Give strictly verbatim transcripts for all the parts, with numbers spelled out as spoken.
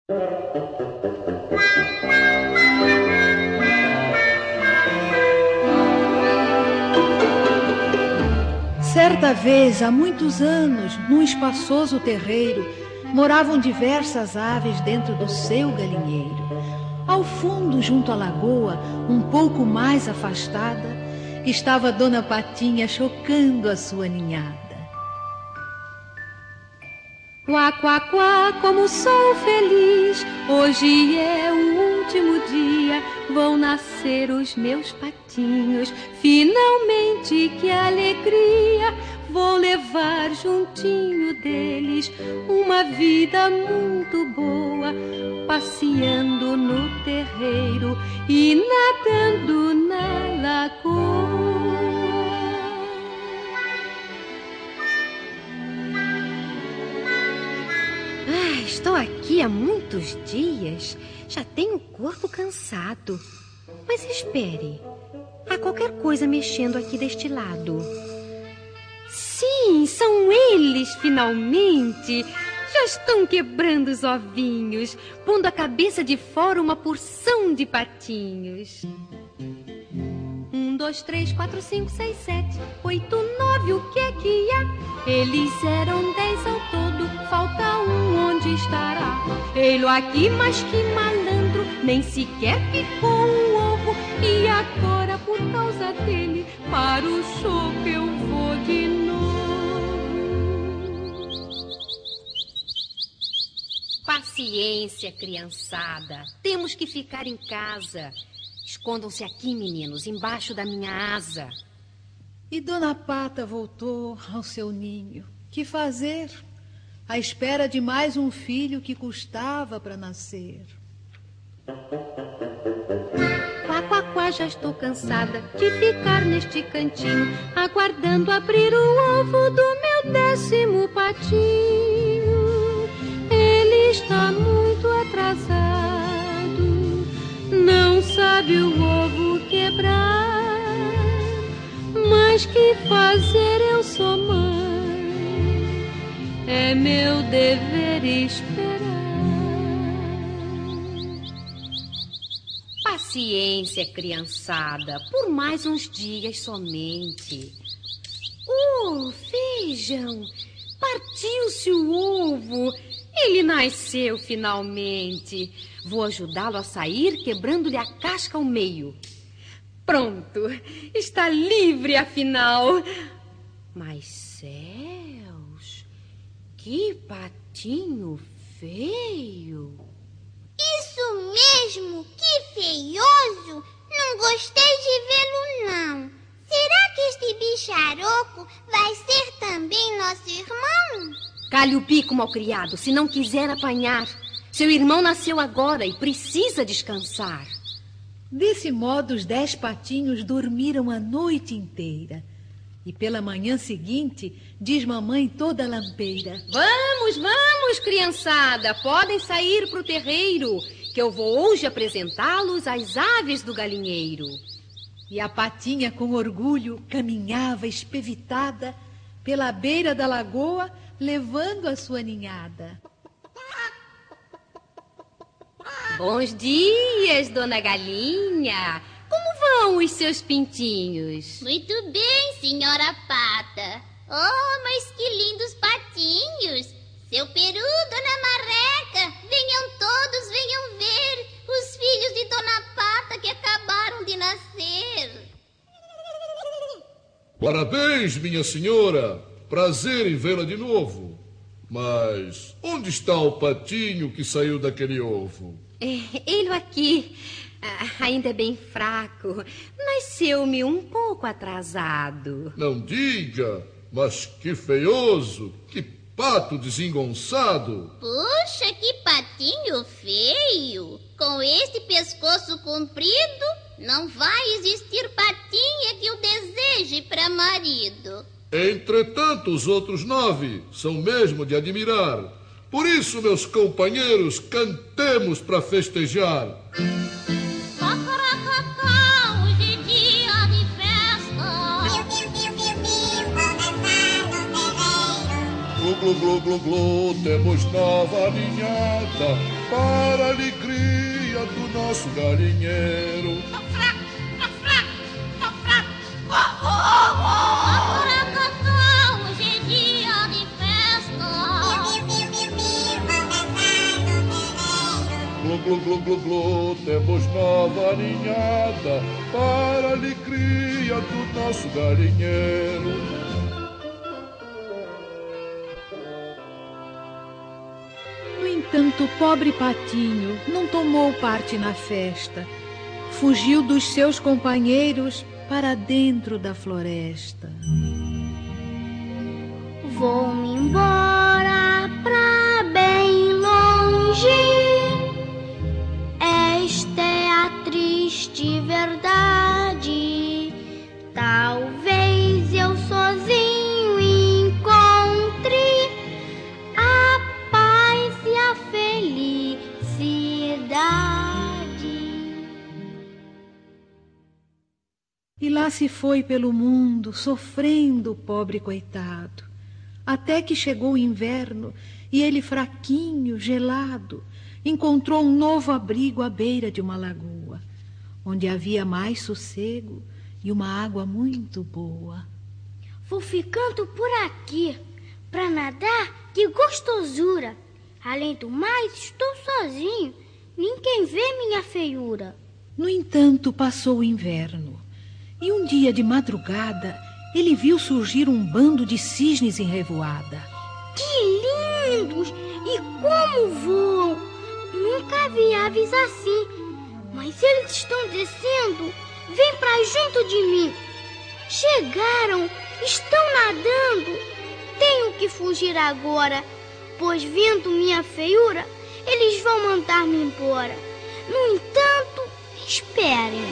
Certa vez, há muitos anos, num espaçoso terreiro, moravam diversas aves dentro do seu galinheiro. Ao fundo, junto à lagoa, um pouco mais afastada, estava Dona Patinha chocando a sua ninhada. Quá, quá, quá, como sou feliz, hoje é o último dia, vão nascer os meus patinhos, finalmente que alegria, vou levar juntinho deles uma vida muito boa, passeando no terreiro e nadando na lagoa. Ah, estou aqui há muitos dias, já tenho o corpo cansado. Mas espere, há qualquer coisa mexendo aqui deste lado. Sim, são eles, finalmente. Já estão quebrando os ovinhos, pondo a cabeça de fora uma porção de patinhos. Um, dois, três, quatro, cinco, seis, sete, oito, nove, o que é que há? Eles eram dez ao todo, falta um, onde estará? Ele aqui, mas que malandro, nem sequer picou um ovo. E agora, por causa dele, para o choco eu vou de novo. Paciência, criançada, temos que ficar em casa. Escondam-se aqui, meninos, embaixo da minha asa. E Dona Pata voltou ao seu ninho. Que fazer? À espera de mais um filho que custava para nascer. Quá, quá, quá, já estou cansada de ficar neste cantinho, aguardando abrir o ovo do meu décimo patinho. Ele está muito atrasado, não sabe o ovo quebrar. Mas que fazer, eu sou mãe, é meu dever esperar. Paciência, criançada, por mais uns dias somente. Oh, vejam, partiu-se o ovo. Ele nasceu finalmente. Vou ajudá-lo a sair, quebrando-lhe a casca ao meio. Pronto, está livre afinal. Mas céus, que patinho feio. Isso mesmo, que feioso. Não gostei de vê-lo, não. Será que este bicharoco vai ser também nosso irmão? Cale o bico, malcriado, se não quiser apanhar. Seu irmão nasceu agora e precisa descansar. Desse modo, os dez patinhos dormiram a noite inteira. E pela manhã seguinte, diz mamãe toda lampeira: Vamos, vamos, criançada, podem sair para o terreiro, que eu vou hoje apresentá-los às aves do galinheiro. E a patinha, com orgulho, caminhava espevitada pela beira da lagoa, levando a sua ninhada. Bons dias, dona Galinha. Como vão os seus pintinhos? Muito bem, senhora Pata. Oh, mas que lindos patinhos. Seu peru, dona Marreca, venham todos, venham ver os filhos de dona Pata que acabaram de nascer. Parabéns, minha senhora. Prazer em vê-la de novo. Mas onde está o patinho que saiu daquele ovo? É, ele aqui, ah, ainda é bem fraco. Nasceu-me um pouco atrasado. Não diga, mas que feioso, que pato desengonçado. Puxa, que patinho feio. Com este pescoço comprido, não vai existir patinha que o deseje para marido. Entretanto, os outros nove são mesmo de admirar. Por isso, meus companheiros, cantemos para festejar. Cocorococó, hoje é dia de festa. Glu, glu, glu, glu, glu, temos nova ninhada. para a alegria do nosso galinheiro. Hoje é dia de festa. Glu, glu, glu, glu, glu, temos nova ninhada para a alegria do nosso galinheiro. No entanto, o pobre Patinho não tomou parte na festa. Fugiu dos seus companheiros para dentro da floresta. Vou-me embora pra bem longe. Esta é a triste verdade. Talvez eu sozinho encontre a paz e a felicidade. E lá se foi pelo mundo, sofrendo o pobre coitado, até que chegou o inverno e ele, fraquinho, gelado, encontrou um novo abrigo à beira de uma lagoa, onde havia mais sossego e uma água muito boa. Vou ficando por aqui, pra nadar, que gostosura. Além do mais, estou sozinho, ninguém vê minha feiura. No entanto, passou o inverno, e um dia de madrugada ele viu surgir um bando de cisnes em revoada. Que lindos! E como voam! Nunca vi aves assim, mas eles estão descendo. Vem pra junto de mim. Chegaram, estão nadando. Tenho que fugir agora, pois vendo minha feiura, eles vão mandar-me embora. No entanto, esperem.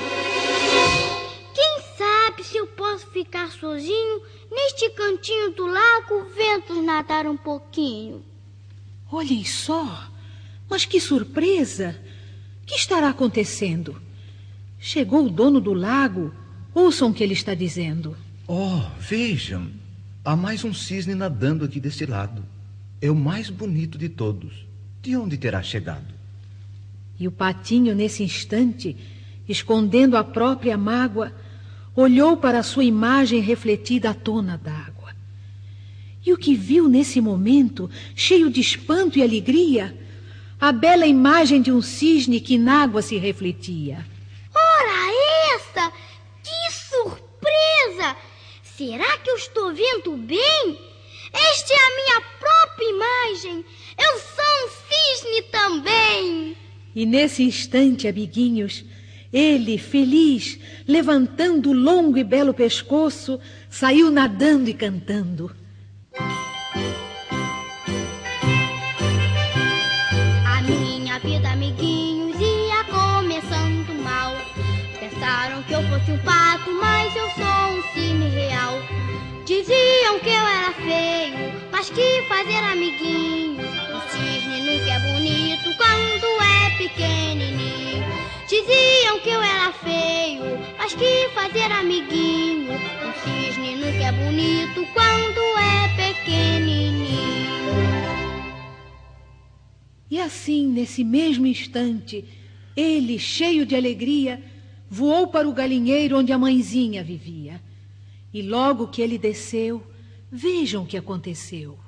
Quem sabe se eu posso ficar sozinho neste cantinho do lago, vendo nadar um pouquinho. Olhem só, mas que surpresa! O que estará acontecendo? Chegou o dono do lago. Ouçam o que ele está dizendo. Oh, vejam, há mais um cisne nadando aqui desse lado. É o mais bonito de todos. De onde terá chegado? E o Patinho, nesse instante, escondendo a própria mágoa, olhou para a sua imagem refletida à tona d'água. E o que viu nesse momento, cheio de espanto e alegria? A bela imagem de um cisne que na água se refletia. Ora essa! Que surpresa! Será que eu estou vendo bem? Esta é a minha própria imagem. Eu sou um cisne também. E nesse instante, amiguinhos, ele, feliz, levantando o longo e belo pescoço, saiu nadando e cantando. A minha vida, amiguinhos, ia começando mal. Pensaram que eu fosse um pato, mas eu sou um cisne real. Diziam que eu era feio, mas que fazer, amiguinho? O cisne nunca é bonito quando é pequenininho. Diziam que eu era feio, mas que fazer, amiguinho? O cisne nunca é bonito quando é pequenininho. E assim, nesse mesmo instante, ele, cheio de alegria, voou para o galinheiro onde a mãezinha vivia. E logo que ele desceu, vejam o que aconteceu.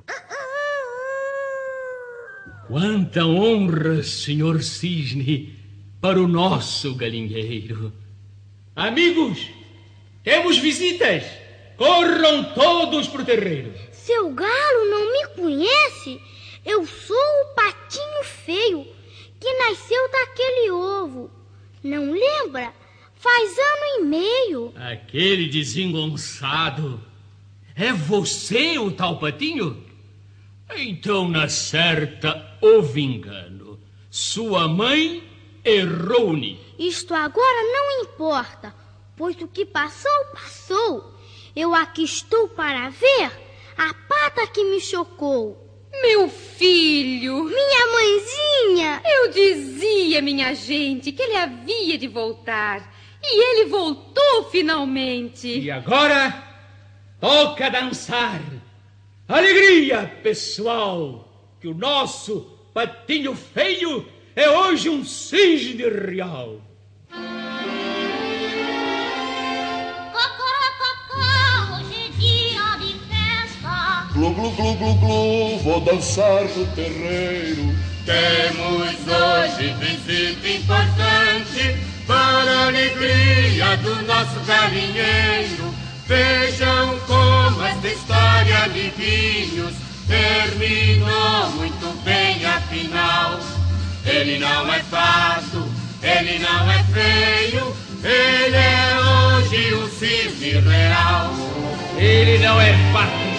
Quanta honra, senhor Cisne, para o nosso galinheiro. Amigos, temos visitas. Corram todos para o terreiro. Seu galo não me conhece? Eu sou o Patinho Feio, que nasceu daquele ovo. Não lembra? Faz ano e meio. Aquele desengonçado. É você o tal Patinho? Então, na certa, houve engano. Sua mãe errou-ne. Isto agora não importa, pois o que passou, passou. Eu aqui estou para ver a pata que me chocou. Meu filho! Minha mãezinha! Eu dizia, minha gente, que ele havia de voltar. E ele voltou finalmente. E agora, toca dançar. Alegria, pessoal, que o nosso Patinho Feio é hoje um cisne real. Glu, glu, glu, glu, glu, vou dançar no terreiro. Temos hoje visita importante para a alegria do nosso galinheiro. Vejam como esta história, amiguinhos, terminou muito bem afinal. Ele não é fato, ele não é feio, ele é hoje um cisne real. Ele não é fato